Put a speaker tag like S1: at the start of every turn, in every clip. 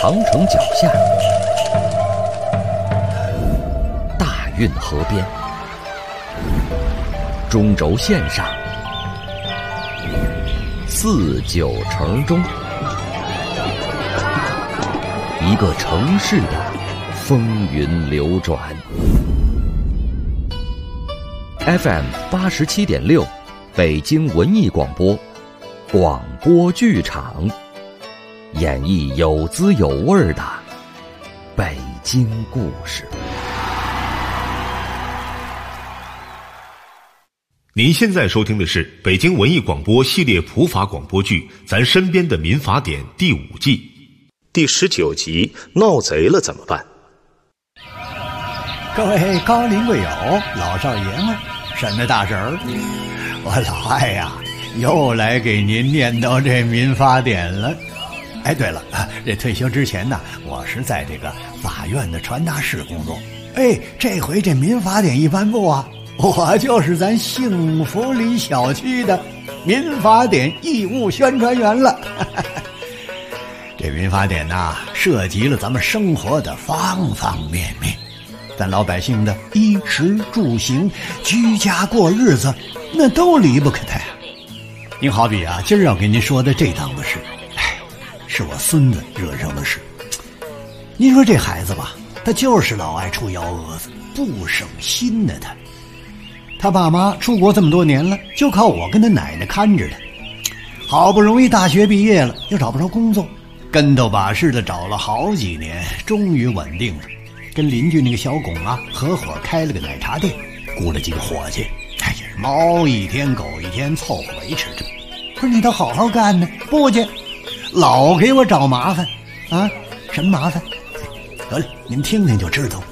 S1: 长城脚下，大运河边，中轴线上，四九城中，一个城市的风云流转。FM 87.6，北京文艺广播，广播剧场，演绎有滋有味的北京故事。
S2: 您现在收听的是北京文艺广播系列普法广播剧《咱身边的民法典》第5季第19集，闹贼了怎么办？
S3: 各位高龄贵友、老少爷们，什么大婶儿，我老艾呀，又来给您念叨这民法典了。哎，对了，这退休之前呢，我是在这个法院的传达室工作。哎，这回这民法典一颁布啊，我就是咱幸福里小区的民法典义务宣传员了。这民法典呐，涉及了咱们生活的方方面面，咱老百姓的衣食住行、居家过日子，那都离不开它呀。您好比啊，今儿要跟您说的这档子事，是我孙子惹上的事。您说这孩子吧，他就是老爱出幺蛾子，不省心呢。他爸妈出国这么多年了，就靠我跟他奶奶看着他。好不容易大学毕业了，又找不着工作，跟头把式的找了好几年，终于稳定了。跟邻居那个小龚啊，合伙开了个奶茶店，雇了几个伙计，哎呀，猫一天狗一天，凑合维持着。不是你倒好好干呢，不去，老给我找麻烦啊！什么麻烦？得了，您听听就知道。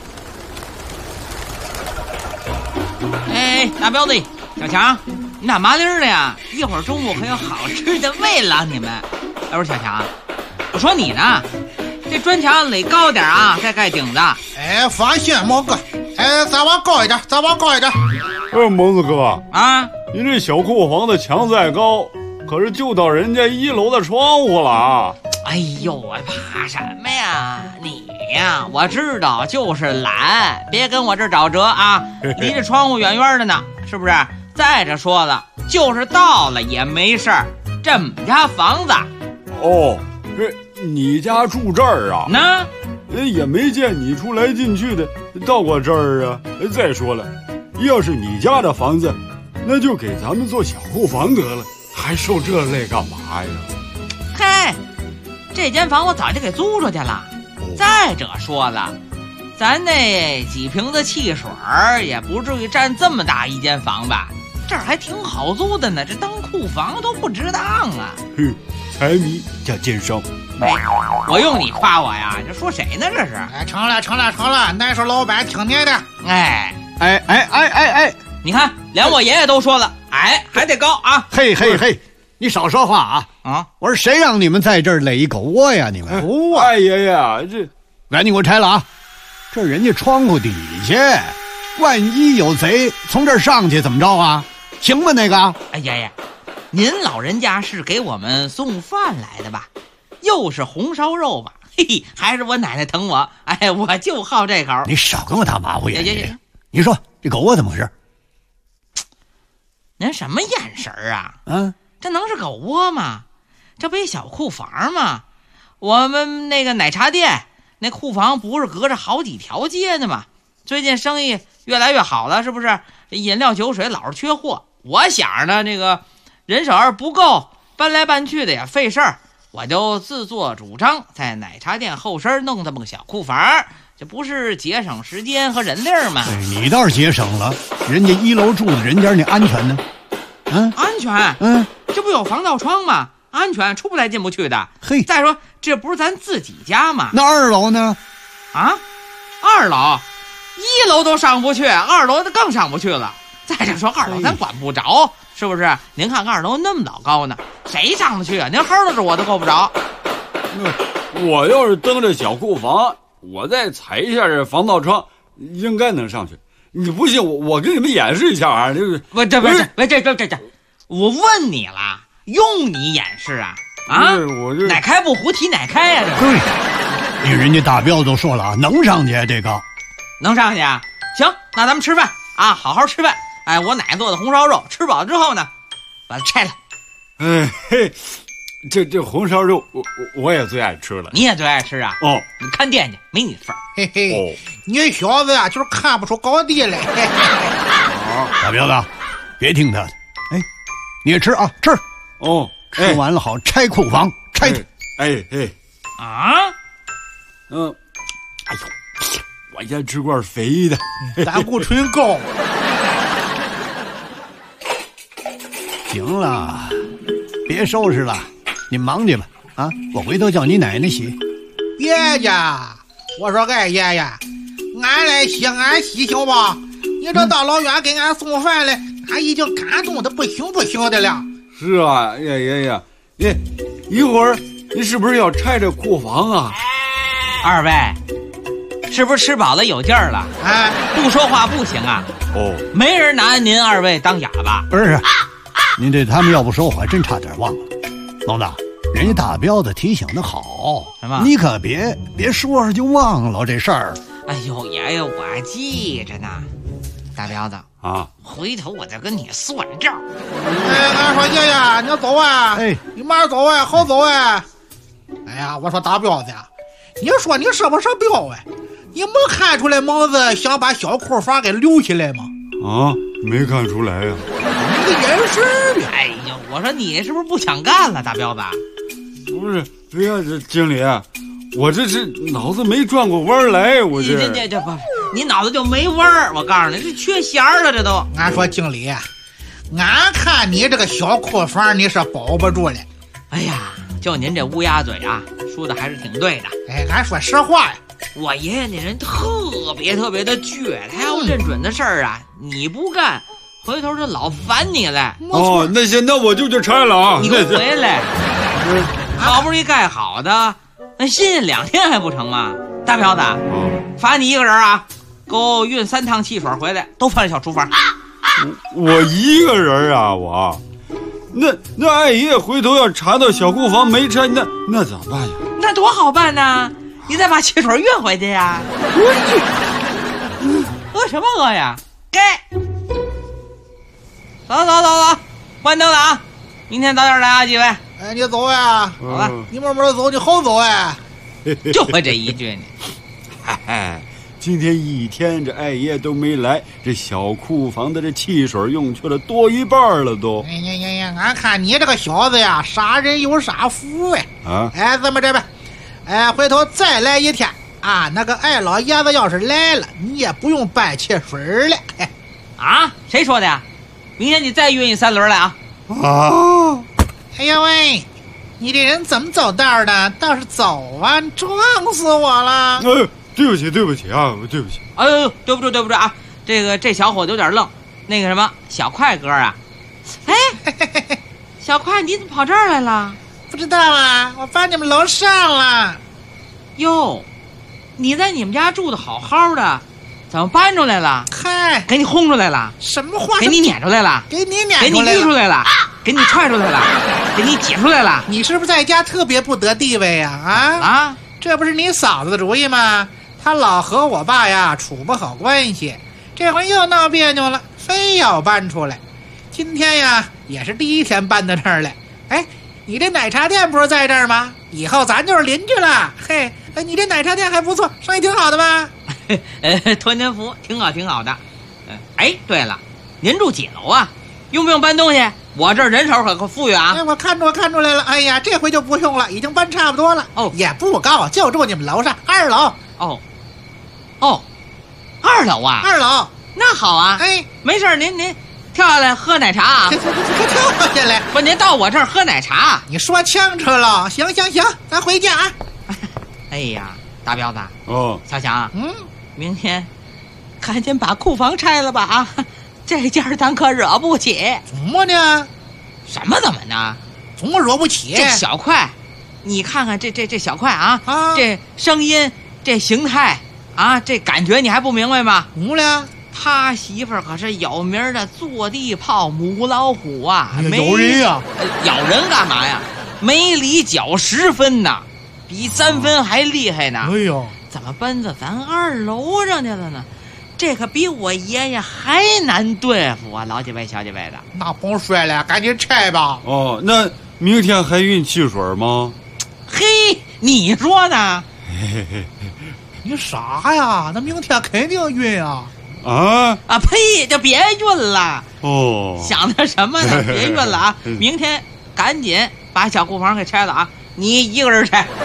S4: 哎，大彪子，小强，你咋麻利儿的呀？一会儿中午可有好吃的喂了你们。哎，不是小强，我说你呢，这砖墙垒高点啊，再盖顶子。
S5: 哎，放心，毛哥，哎，再往高一点，再往高一点。
S6: 蒙子哥
S4: 啊，
S6: 你这小库房的墙再高，可是就到人家1楼的窗户了啊！
S4: 哎呦，我怕什么呀？你呀，我知道就是懒，别跟我这儿找辙啊！离这窗户远远的呢，是不是？再者说了，就是到了也没事儿，这么家房子。
S6: 哦，你家住这儿啊？
S4: 那
S6: 也没见你出来进去的，到过这儿啊。再说了，要是你家的房子，那就给咱们做小库房得了，还受这累干嘛呀？
S4: 嘿，这间房我早就给租出去了。再者说了，咱那几瓶子汽水也不至于占这么大一间房吧？这儿还挺好租的呢，这当库房都不值当啊！
S6: 哼，财迷加奸商。
S4: 哎，我用你夸我呀？这说谁呢？这是？
S5: 哎，成了，那是老板听你的。
S4: 哎，你看，连我爷爷都说了，矮还得高啊！
S3: 嘿，你少说话啊！我说谁让你们在这儿垒一狗窝呀？你们
S6: 哎爷爷，这
S3: 赶紧给我拆了啊！这人家窗户底下，万一有贼从这儿上去怎么着啊？行吗？那个？
S4: 哎爷爷，您老人家是给我们送饭来的吧？又是红烧肉吧？嘿嘿，还是我奶奶疼我，哎，我就好这口。
S3: 你少跟我打马虎眼睛！你说这狗窝怎么回事？
S4: 您什么眼神啊？这能是狗窝吗？这不一小库房吗？我们那个奶茶店那库房不是隔着好几条街呢吗？最近生意越来越好了，是不是？饮料酒水老是缺货，我想呢，这个人手要是不够，搬来搬去的也费事儿，我就自作主张在奶茶店后身弄这么个小库房，这不是节省时间和人力吗？
S3: 你倒是节省了，人家1楼住的人家，你安全呢？
S4: 安全？这不有防盗窗吗？安全，出不来进不去的。
S3: 嘿，
S4: 再说这不是咱自己家吗？
S3: 那2楼呢？
S4: 啊，2楼，1楼都上不去，2楼更上不去了。再者说2楼咱管不着，是不是？您看2楼那么老高呢，谁上得去啊？您哼着我都够不着。
S6: 我要是登着小库房，我再踩一下这防盗窗，应该能上去。你不信我给你们演示一下啊！这，我问你了，用你演示啊？
S4: 啊，
S6: 我这
S4: 哪开不胡提哪开呀？这
S3: 对，人家大彪都说了，能上去这个，
S4: 能上去啊？行，那咱们吃饭啊，好好吃饭。哎，我奶做的红烧肉，吃饱之后呢，把它拆了。
S6: 哎嘿，这红烧肉我也最爱吃了。
S4: 你也最爱吃啊？
S6: 哦，
S4: 你看店去，没你的份儿。
S5: 嘿嘿，你小子呀，就是看不出高低来。
S3: 大彪子，别听他的，哎，你也吃啊，吃。
S6: 哦，
S3: 吃完了好拆库房，拆它。
S6: 哎，
S4: 啊，
S6: 哎呦，我先吃块肥的，
S5: 胆固醇高。
S3: 行了，别收拾了，你忙去吧。啊，我回头叫你奶奶洗。
S5: 别家，我说哎爷爷，俺来洗俺洗行吧？你这大老远给俺送饭来，俺已经感动的不行的了。
S6: 是啊，爷爷，你一会儿你是不是要拆这库房啊？
S4: 二位，是不是吃饱了有劲儿了？
S5: 哎，
S4: 不说话不行啊！
S6: 哦，
S4: 没人拿您二位当哑巴。
S3: 不是，您这他们要不说，我还真差点忘了。老子，人家大彪子提醒的好，
S4: 什么？
S3: 你可别说着就忘了这事儿。
S4: 哎呦，爷爷，我记着呢。大彪子
S6: 啊，
S4: 回头我再跟你算账。
S5: 哎，俺说爷爷，你走啊！
S3: 哎，
S5: 你慢走啊，好走啊！哎呀，我说大彪子呀，你说你是不是彪哎？你没看出来猛子想把小库房给留起来吗？
S6: 啊，没看出来呀。
S5: 你个眼神呀！
S4: 哎呦，我说你是不是不想干了，大彪子？
S6: 不是，哎呀，这经理，我这是脑子没转过弯来，我这
S4: 不，你脑子就没味儿。我告诉你，这缺弦儿了，这都。
S5: 俺说经理，俺看你这个小库房你是保不住了。
S4: 哎呀，就您这乌鸦嘴啊，说的还是挺对的。
S5: 哎，俺说实话呀，
S4: 我爷爷那人特别的倔，他要认准的事儿啊，你不干，回头就老烦你来。
S6: 哦，那行，那我就拆了啊！
S4: 你给我回来，好不容易盖好的，那新2天还不成吗？大彪子，罚你一个人啊，给我运3趟汽水回来，都放在小厨房。
S6: 我一个人啊，我，那二爷回头要查到小库房没拆，那怎么办呀？
S4: 那多好办呢，你再把汽水运回去呀。饿什么饿呀？该。走，关灯了啊！明天早点来啊，几位。
S5: 哎，你走呀，
S4: 好了，
S5: 你慢慢走，你好走哎。
S4: 就会这一句呢。
S6: 嗨，今天一天这二爷都没来，这小库房的这汽水用去了多一半了都。
S5: 哎呀，俺看你这个小子呀，杀人有杀福哎。
S6: 啊，
S5: 哎，这么着吧，哎，回头再来一天啊，那个二老爷子要是来了，你也不用搬汽水了。哎，
S4: 啊？谁说的呀？明天你再运一3轮来啊！
S6: 啊！
S5: 哎呀喂，你这人怎么走道的？倒是走啊，撞死我了！
S6: 对不起啊，对不起。
S4: 哎呦，对不住啊！这小伙子有点愣。那个什么，小快哥啊，哎，小快，你怎么跑这儿来了？
S5: 不知道啊，我搬你们楼上了。
S4: 哟，你在你们家住的好好的，怎么搬出来了？
S5: 嗨，
S4: 给你轰出来了？
S5: 什么话？
S4: 给你撵出来了？
S5: 给你撵
S4: 给你逼出来了？给你踹出来了？给你挤出来了？
S5: 你是不是在家特别不得地位呀？啊，这不是你嫂子的主意吗？她老和我爸呀处不好关系，这回又闹别扭了，非要搬出来。今天呀也是第1天搬到这儿来。哎，你这奶茶店不是在这儿吗？以后咱就是邻居了。嘿，你这奶茶店还不错，生意挺好的吧？
S4: 托您福，挺好的。哎，对了，您住几楼啊？用不用搬东西？我这人手可富裕啊！
S5: 哎，我看出来了。哎呀，这回就不用了，已经搬差不多了。
S4: 哦，
S5: 也不高，就住你们楼上2楼。
S4: 哦，2楼啊
S5: ？2楼，
S4: 那好啊。哎，没事，您跳下来喝奶茶啊？
S5: 跳下来？
S4: 不，您到我这儿喝奶茶。
S5: 你说清楚了。行，咱回家啊。
S4: 哎呀，大彪子，小强，明天赶紧把库房拆了吧啊！这家咱可惹不起。
S5: 怎么呢？
S4: 什么怎么呢？
S5: 怎么惹不起？
S4: 这小块，你看看这小块啊，这声音，这形态啊，这感觉你还不明白吗？
S5: 怎么了？
S4: 他媳妇儿可是有名的坐地炮母老虎啊！
S5: 咬人呀！
S4: 咬人干嘛呀？ 没理缴10分呐，比3分还厉害呢。
S5: 哎呦，
S4: 怎么奔着咱2楼上去了呢？这可比我爷爷还难对付啊！老几位、小几位的，
S5: 那甭说了，赶紧拆吧。
S6: 哦，那明天还运汽水吗？
S4: 嘿，你说呢？
S5: 你傻呀？那明天肯定运啊！
S4: 啊呸！就别运了。
S6: 哦，
S4: 想的什么呢？别运了啊！明天赶紧把小库房给拆了啊！你一个人拆。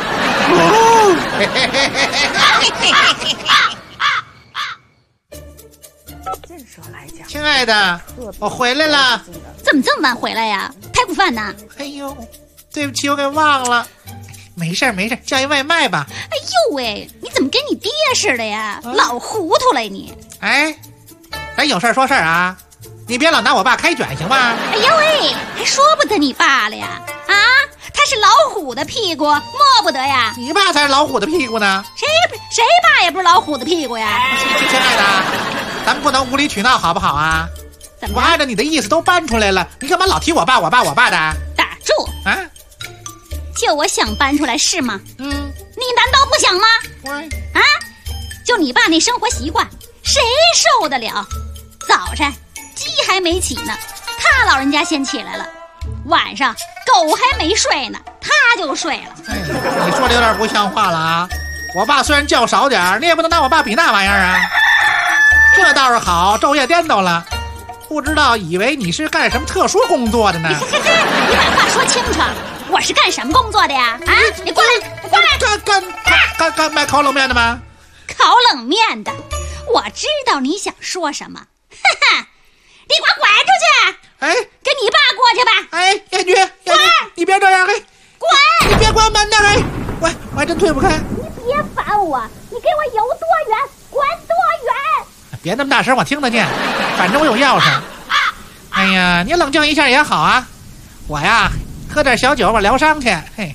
S5: 亲爱的，我回来了。
S7: 怎么这么晚回来呀？排骨饭呢？
S5: 哎呦，对不起，我给忘了。没事没事，叫一外卖吧。
S7: 哎呦喂，你怎么跟你爹似的呀？老糊涂了你。
S5: 哎，咱有事说事啊，你别老拿我爸开卷行吗？
S7: 哎呦喂，还说不得你爸了呀？啊，他是老虎的屁股，摸不得呀。
S5: 你爸才是老虎的屁股呢。
S7: 谁爸也不是老虎的屁股呀。
S5: 亲爱的，咱们不能无理取闹好不好啊？
S7: 怎么？
S5: 我按照你的意思都搬出来了，你干嘛老提我爸的？
S7: 打住
S5: 啊！
S7: 就我想搬出来是吗？你难道不想吗？啊，就你爸那生活习惯，谁受得了？早晨鸡还没起呢，他老人家先起来了；晚上狗还没睡呢，他就睡了。
S5: 你说的有点不像话了啊！我爸虽然叫少点，你也不能拿我爸比那玩意儿啊。这倒是好，昼夜颠倒了。不知道以为你是干什么特殊工作的呢？
S7: 你把话说清楚，我是干什么工作的呀？啊，你过来！
S5: 干卖烤冷面的吗？
S7: 烤冷面的，我知道你想说什么。哈哈，你给我滚出去！
S5: 哎，
S7: 跟你爸过去吧。
S5: 哎，燕君，你别这样，嘿，滚！你别关门的，嘿，我还真推不开。
S7: 你别烦我，你给我有多远滚多远。
S5: 别那么大声，我听得见。反正我有钥匙。哎呀，你冷静一下也好啊。我呀，喝点小酒，我疗伤去。嘿，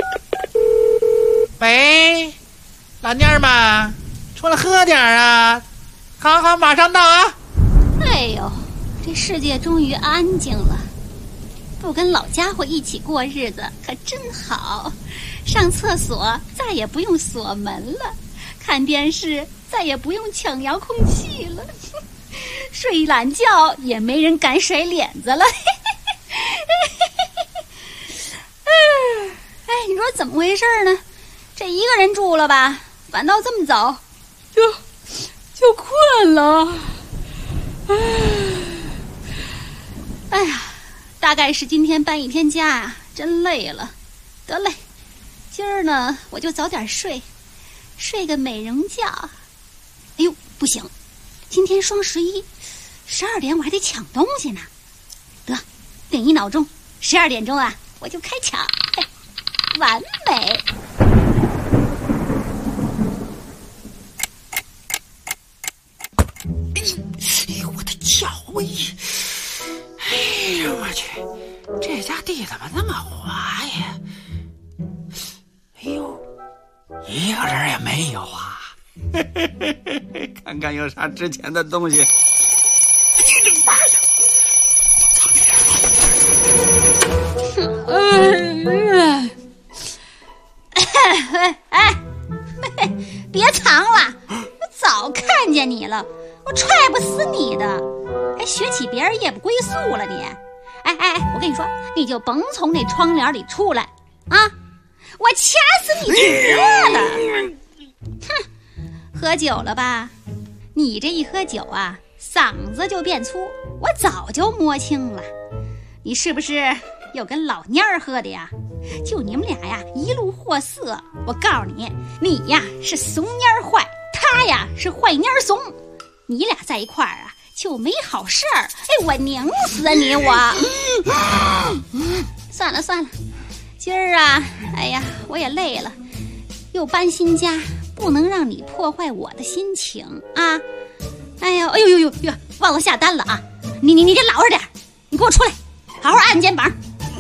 S5: 喂，老蔫儿嘛，出来喝点啊。好，马上到啊。
S7: 哎呦，这世界终于安静了。不跟老家伙一起过日子可真好，上厕所再也不用锁门了，看电视再也不用抢遥控器了，睡懒觉也没人敢甩脸子了。哎，你说怎么回事呢？这一个人住了吧，反倒这么早就困了。哎呀，大概是今天搬一天家呀，真累了。得嘞，今儿呢我就早点睡个美容觉。哎呦，不行，今天双11，12点我还得抢东西呢。得，定一闹钟，12点钟啊我就开抢，完美。
S5: 哎呦，我的脚哎呦我去，这家地怎么那么滑呀？哎呦，一个人也没有啊。看看有啥值钱的东西。哎呦这妈呀！
S7: 别藏了，我早看见你了，我踹不死你的，还学起别人夜不归宿了你。哎，我跟你说，你就甭从那窗帘里出来啊！我掐死你得了！哼，喝酒了吧？你这一喝酒啊，嗓子就变粗，我早就摸清了。你是不是又跟老蔫儿喝的呀？就你们俩呀，一路货色。我告诉你，你呀是怂蔫儿坏，他呀是坏蔫儿怂。你俩在一块儿啊，就没好事儿。哎，我拧死你我！算了，今儿啊，哎呀，我也累了，又搬新家，不能让你破坏我的心情啊！哎呦，忘了下单了啊！你给老实点，你给我出来，好好按肩膀。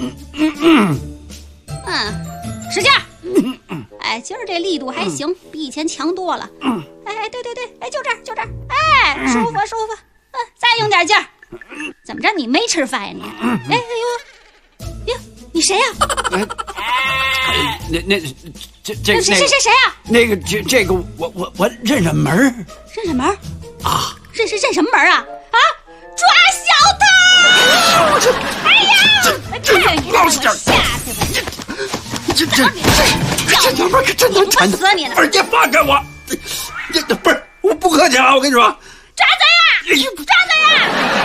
S7: 使劲！哎，今儿这力度还行，比以前强多了。哎，对，哎，就这儿，哎，舒服。再用点劲儿。怎么着？你没吃饭呀你？哎呦， 你谁呀？
S3: 这
S7: 谁呀？
S3: 那个这个我认认门。
S7: 认什门
S3: 啊？
S7: 认什么门啊？啊！抓小偷！哎呀！这老实点，吓死我！这娘们可真能缠死你了！不是，你放开我！不是，我不客气啊！我跟你说，
S8: 抓贼呀！抓贼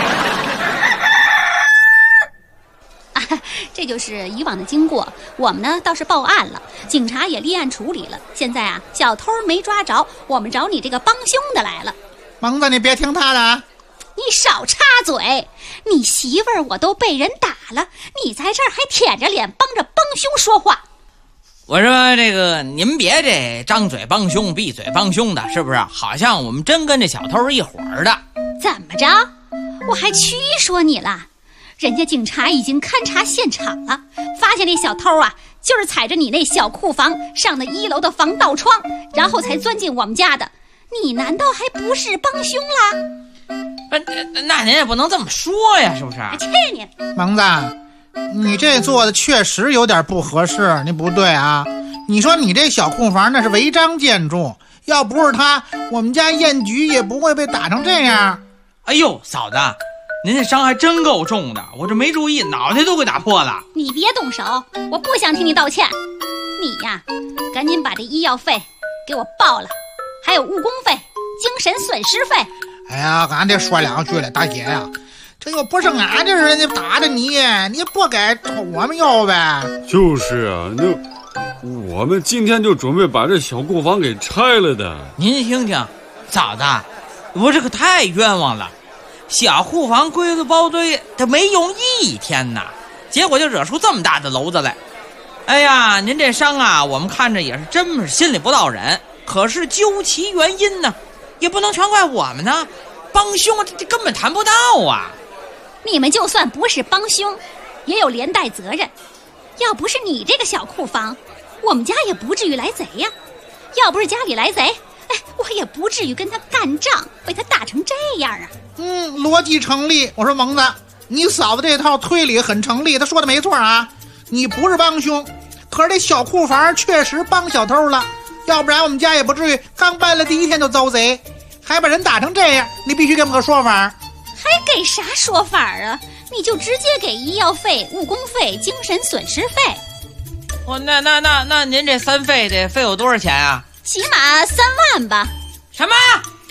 S7: 呀！这就是以往的经过。我们呢倒是报案了，警察也立案处理了。现在啊，小偷没抓着，我们找你这个帮凶的来了。
S5: 蒙子，你别听他的啊！
S7: 你少插嘴！你媳妇儿我都被人打了，你在这儿还舔着脸帮着帮凶说话。
S4: 我说这个您别这张嘴帮凶闭嘴帮凶的，是不是？好像我们真跟这小偷是一伙儿的。
S7: 怎么着？我还驱说你了？人家警察已经勘察现场了，发现那小偷啊，就是踩着你那小库房上的1楼的防盗窗，然后才钻进我们家的。你难道还不是帮凶了？
S4: 那您也不能这么说呀，是不是？
S7: 去你！
S5: 蒙子，你这做的确实有点不合适，你不对啊！你说你这小库房那是违章建筑，要不是他，我们家燕菊也不会被打成这样。
S4: 哎呦，嫂子，您这伤还真够重的，我这没注意，脑袋都给打破了。
S7: 你别动手，我不想听你道歉。你呀，赶紧把这医药费给我报了，还有误工费、精神损失费。
S5: 哎呀，俺得说两句了，大姐呀，这又不是俺这人家打的你，你不该找我们要呗。
S6: 就是啊，那我们今天就准备把这小库房给拆了的。
S4: 您听听，嫂子，我这可太冤枉了。小库房龟子包堆，它没用1天呐，结果就惹出这么大的篓子来。哎呀，您这伤啊，我们看着也是真是心里不到忍。可是究其原因呢，也不能全怪我们呢，帮凶这根本谈不到啊。
S7: 你们就算不是帮凶，也有连带责任。要不是你这个小库房，我们家也不至于来贼呀。要不是家里来贼，我也不至于跟他干仗，被他打成这样啊。
S5: 逻辑成立。我说蒙子，你嫂子这套推理很成立，他说的没错啊。你不是帮凶，可是这小库房确实帮小偷了，要不然我们家也不至于刚搬了第1天就遭贼，还把人打成这样。你必须给我们个说法。
S7: 还给啥说法啊？你就直接给医药费、误工费、精神损失费。
S4: 那您这3费得费我多少钱啊？
S7: 起码3万吧。
S4: 什么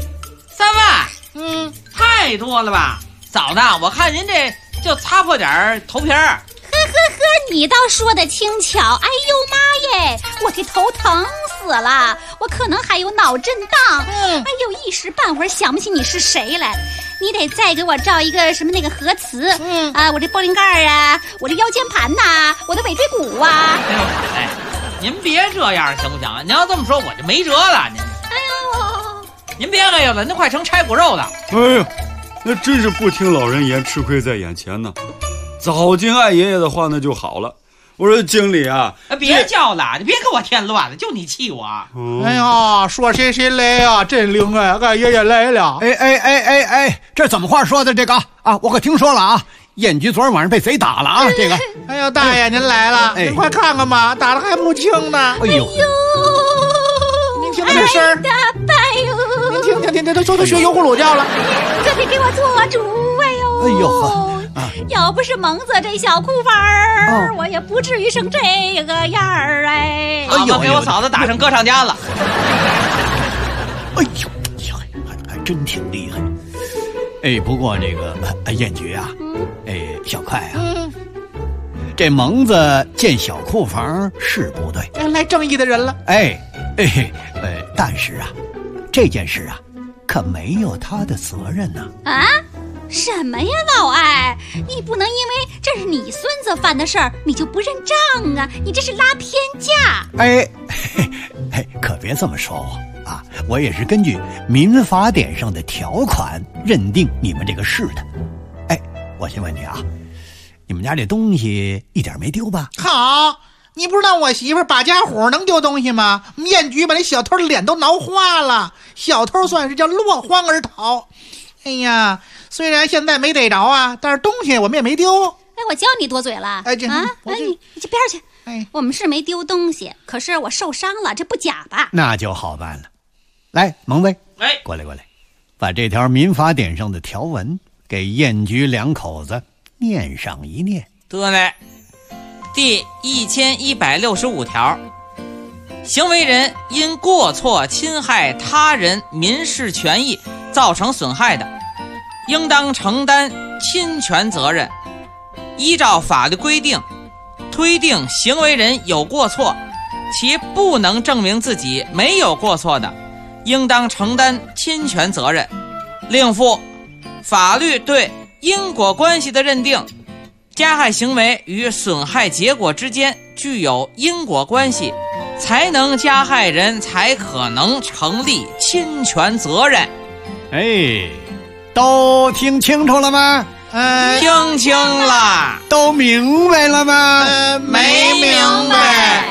S4: ？3万？太多了吧？嫂子，我看您这就擦破点头皮儿。
S7: 你倒说的轻巧。哎呦妈耶，我这头疼死了，我可能还有脑震荡。哎呦，一时半会儿想不起你是谁来。你得再给我照一个什么那个核磁。我这玻璃盖啊，我这腰间盘呐，我的尾椎骨啊。
S4: 哎，您别这样行不行？您要这么说我就没辙了。您别哎呦了，您快成拆骨肉的。
S6: 哎呀，那真是不听老人言，吃亏在眼前呢。早听爱爷爷的话那就好了。我说经理啊，
S4: 别叫了，你别给我添乱了，就你气我。
S5: 哎呀，说谁来啊，真灵啊，俺爷爷来了。
S3: 这怎么话说的这个啊？我可听说了啊，燕菊昨天晚上被贼打了啊，这个。
S5: 哎呦，大爷您来了，您快看看吧，打得还不轻呢。
S3: 哎呦，
S5: 您听这声儿，
S7: 大伯哟，
S5: 您听，都学油葫芦叫了。
S7: 可得给我做主
S3: 哎呦。
S7: 要不是蒙子这小库房儿，我也不至于成这个样儿。
S4: 好吧，给我嫂子打成歌唱家了。
S3: 哎呦，还真挺厉害。不过这个燕菊啊，小快啊，这蒙子建小库房是不对，
S5: 来正义的人了。
S3: 但是啊，这件事啊，可没有他的责任呢。
S7: 什么呀，老艾，你不能因为这是你孙子犯的事儿，你就不认账啊！你这是拉偏架。
S3: 可别这么说我啊！我也是根据民法典上的条款认定你们这个是的。我先问你啊，你们家这东西一点没丢吧？
S5: 好，你不知道我媳妇把家伙能丢东西吗？燕菊把那小偷的脸都挠花了，小偷算是叫落荒而逃。哎呀，虽然现在没逮着啊，但是东西我们也没丢。
S7: 我教你多嘴了。
S5: 你
S7: 去边去。我们是没丢东西，可是我受伤了，这不假吧？
S3: 那就好办了。来，蒙威，过来，把这条民法典上的条文给燕菊两口子念上一念。
S4: 得嘞。第1165条，行为人因过错侵害他人民事权益造成损害的，应当承担侵权责任。依照法律规定推定行为人有过错，其不能证明自己没有过错的，应当承担侵权责任。另附法律对因果关系的认定，加害行为与损害结果之间具有因果关系，加害人才可能成立侵权责任。
S3: 都听清楚了吗？
S4: 听清了。
S3: 都明白了吗？
S4: 没明白。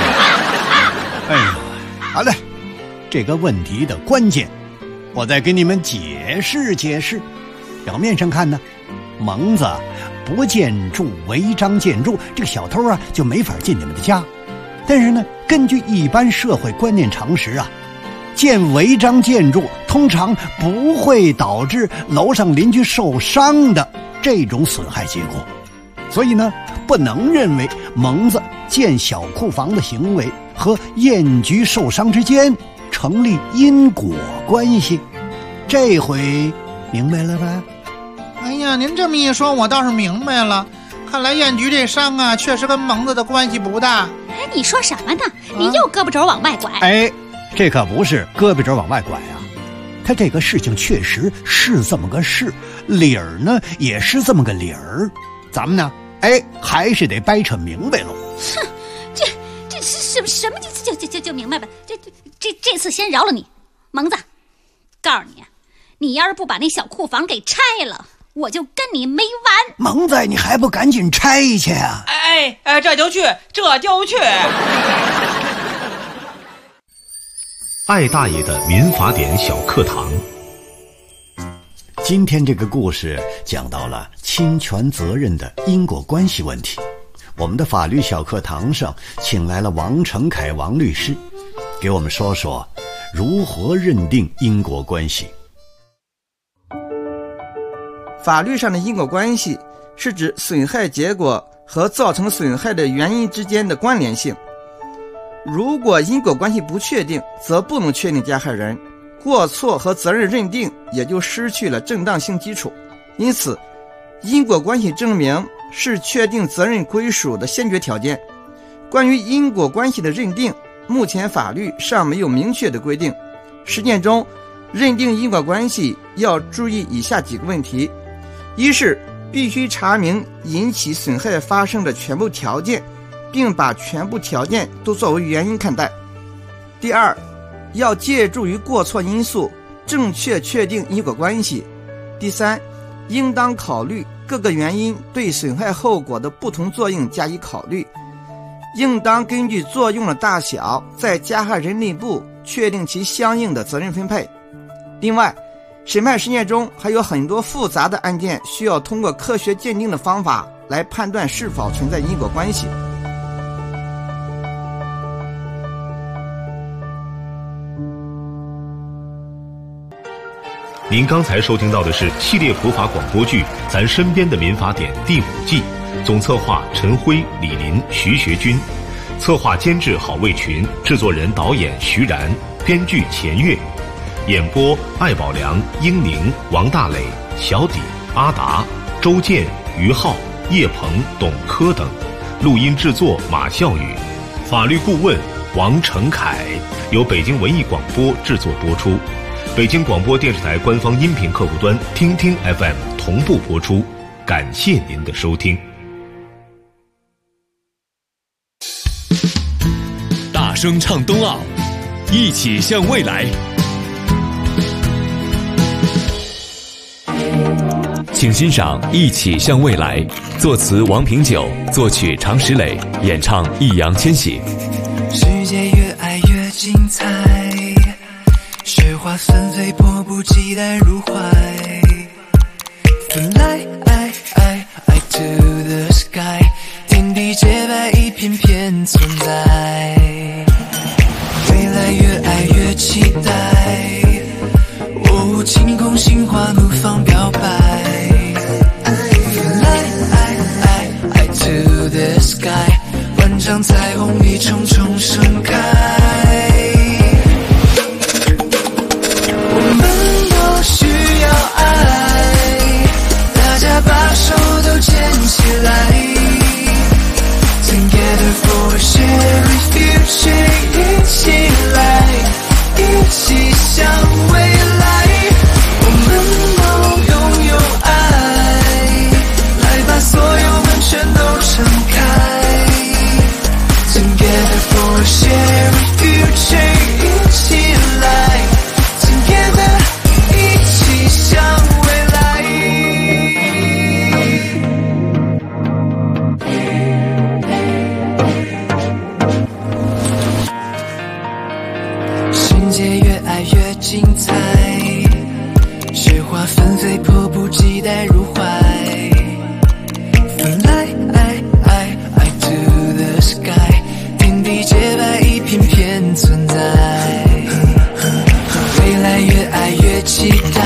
S3: 好了，这个问题的关键我再给你们解释解释。表面上看呢，蒙子不建筑违章建筑，这个小偷就没法进你们的家。但是呢，根据一般社会观念常识建违章建筑通常不会导致楼上邻居受伤的这种损害结果，所以呢，不能认为蒙子建小库房的行为和燕菊受伤之间成立因果关系。这回明白了吧？
S5: 您这么一说，我倒是明白了。看来燕菊这伤确实跟蒙子的关系不大。
S7: 你说什么呢？你又胳膊肘往外拐。
S3: 这可不是胳膊肘往外拐他这个事情确实是这么个事，理儿呢也是这么个理儿，咱们呢还是得掰扯明白喽。
S7: 哼，这是什么就明白吧。这次先饶了你，蒙子。告诉你，你要是不把那小库房给拆了，我就跟你没完。
S3: 蒙子，你还不赶紧拆去啊？
S4: 这就去。
S2: 爱大爷的民法典小课堂。
S3: 今天这个故事讲到了侵权责任的因果关系问题。我们的法律小课堂上请来了王成凯王律师，给我们说说如何认定因果关系。
S9: 法律上的因果关系是指损害结果和造成损害的原因之间的关联性。如果因果关系不确定，则不能确定加害人，过错和责任认定也就失去了正当性基础。因此，因果关系证明是确定责任归属的先决条件。关于因果关系的认定，目前法律尚没有明确的规定。实践中，认定因果关系要注意以下几个问题：一是必须查明引起损害发生的全部条件，并把全部条件都作为原因看待。第二，要借助于过错因素正确确定因果关系。第三，应当考虑各个原因对损害后果的不同作用加以考虑，应当根据作用的大小在加害人内部确定其相应的责任分配。另外，审判实践中还有很多复杂的案件需要通过科学鉴定的方法来判断是否存在因果关系。
S2: 您刚才收听到的是系列普法广播剧《咱身边的民法典》第5季，总策划陈辉、李林、徐学军，策划监制郝卫群，制作人导演徐然，编剧钱月，演播艾宝良、英宁、王大磊、小底、阿达、周建、于浩、叶鹏、董科等，录音制作马笑宇，法律顾问王成凯，由北京文艺广播制作播出。北京广播电视台官方音频客户端听听 FM 同步播出，感谢您的收听。
S10: 大声唱冬奥，一起向未来。请欣赏《一起向未来》，作词王平久，作曲常石磊，演唱易烊千玺。
S11: 世界越爱越精彩，雪花纷飞，迫不及待入怀。Fly, I to the 存在，未来越爱越期待，晴空心花怒放表白 Fly to the sky， 万丈彩虹一重重盛开，我们都需要爱，大家把手都牵起来， Together for a shared future， 一起来，一起向未来，我们都拥有爱，来把所有门全都敞开， Together for a shared future， 一起来 Together， 一起向未来。世界越爱越精彩，雪花纷飞，迫不及待入怀。Fly to the sky， 天地洁白，一片片存在。未来越爱越期待，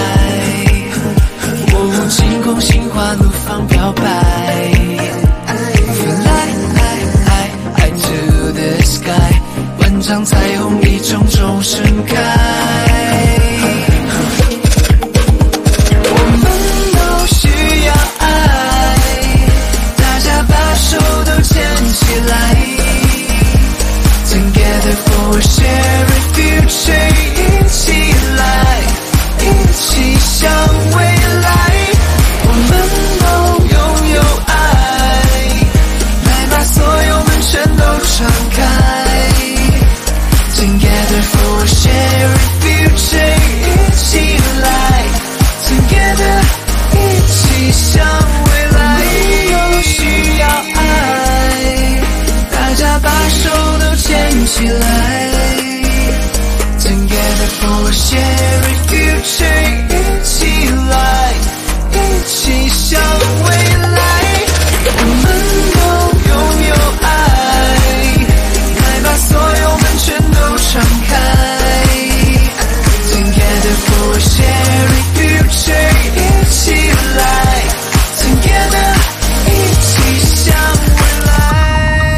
S11: 晴空心花怒放表白。Fly to the sky， 万丈彩虹一重重盛开。Together for a shared future， 一起来，一起向未来，我们都拥有爱，来把所有门全都敞开。Together for a shared future， 一起来 Together， 一起向未来，都需要爱，大家把手都牵起来 Together for a shared future， 一起来，一起向未来，我们都拥有爱，来把所有门全都敞开 Together for a shared future， 一起来 Together， 一起向未来。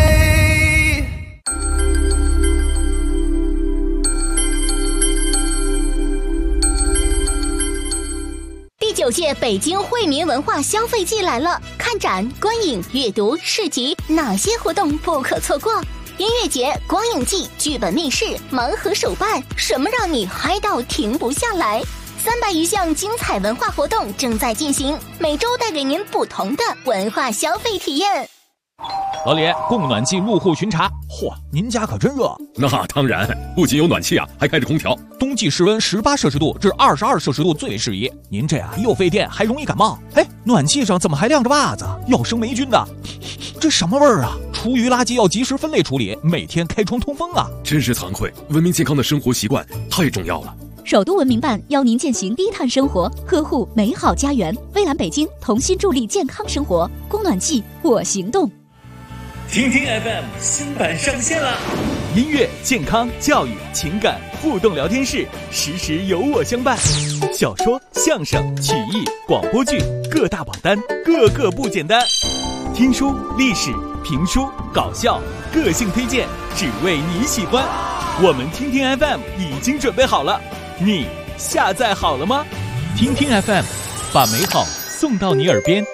S7: 第9届北京惠民文化消费季来了，看展、观影、阅读、市集，哪些活动不可错过？音乐节、光影季、剧本密室、盲盒手办，什么让你嗨到停不下来？300余项精彩文化活动正在进行，每周带给您不同的文化消费体验。
S12: 老李，供暖季入户巡查。嚯，您家可真热。
S13: 那当然，不仅有暖气啊，还开着空调。
S12: 冬季室温18摄氏度至22摄氏度最适宜。您这啊又费电还容易感冒。哎，暖气上怎么还晾着袜子？要生霉菌的。这什么味儿啊？厨余垃圾要及时分类处理，每天开窗通风啊。
S13: 真是惭愧，文明健康的生活习惯太重要了。
S14: 首都文明办邀您践行低碳生活，呵护美好家园。蔚蓝北京同心助力健康生活，供暖季我行动。
S10: 听听 FM 新版上线了，
S15: 音乐、健康、教育、情感互动聊天室，时时有我相伴。小说、相声、曲艺、广播剧各大榜单，个个不简单。听书、历史、评书、搞笑，个性推荐，只为你喜欢。我们听听 FM 已经准备好了，你下载好了吗？听听 FM， 把美好送到你耳边。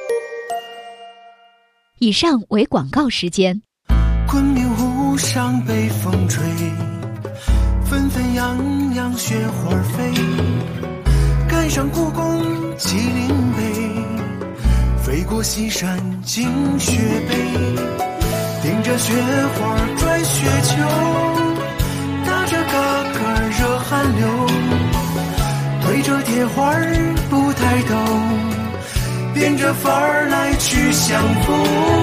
S14: 以上为广告时间。
S11: 昆明湖上北风吹，纷纷扬扬雪花飞，赶上故宫麒麟碑，飞过西山惊雪碑，顶着雪花转雪球，打着嘎嘎热汗流，对着铁花不抬头，变着法儿来去相逢，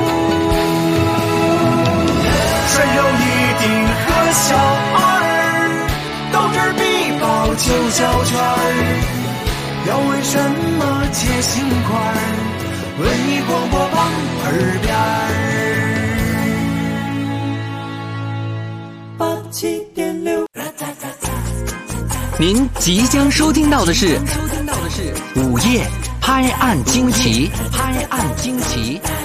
S11: 穿上一顶和小二，斗智必报九小圈儿，要为什么接心块儿？文艺广播榜耳边儿。 87.6。
S16: 您即将收听到的是午夜拍案惊奇，拍案惊奇。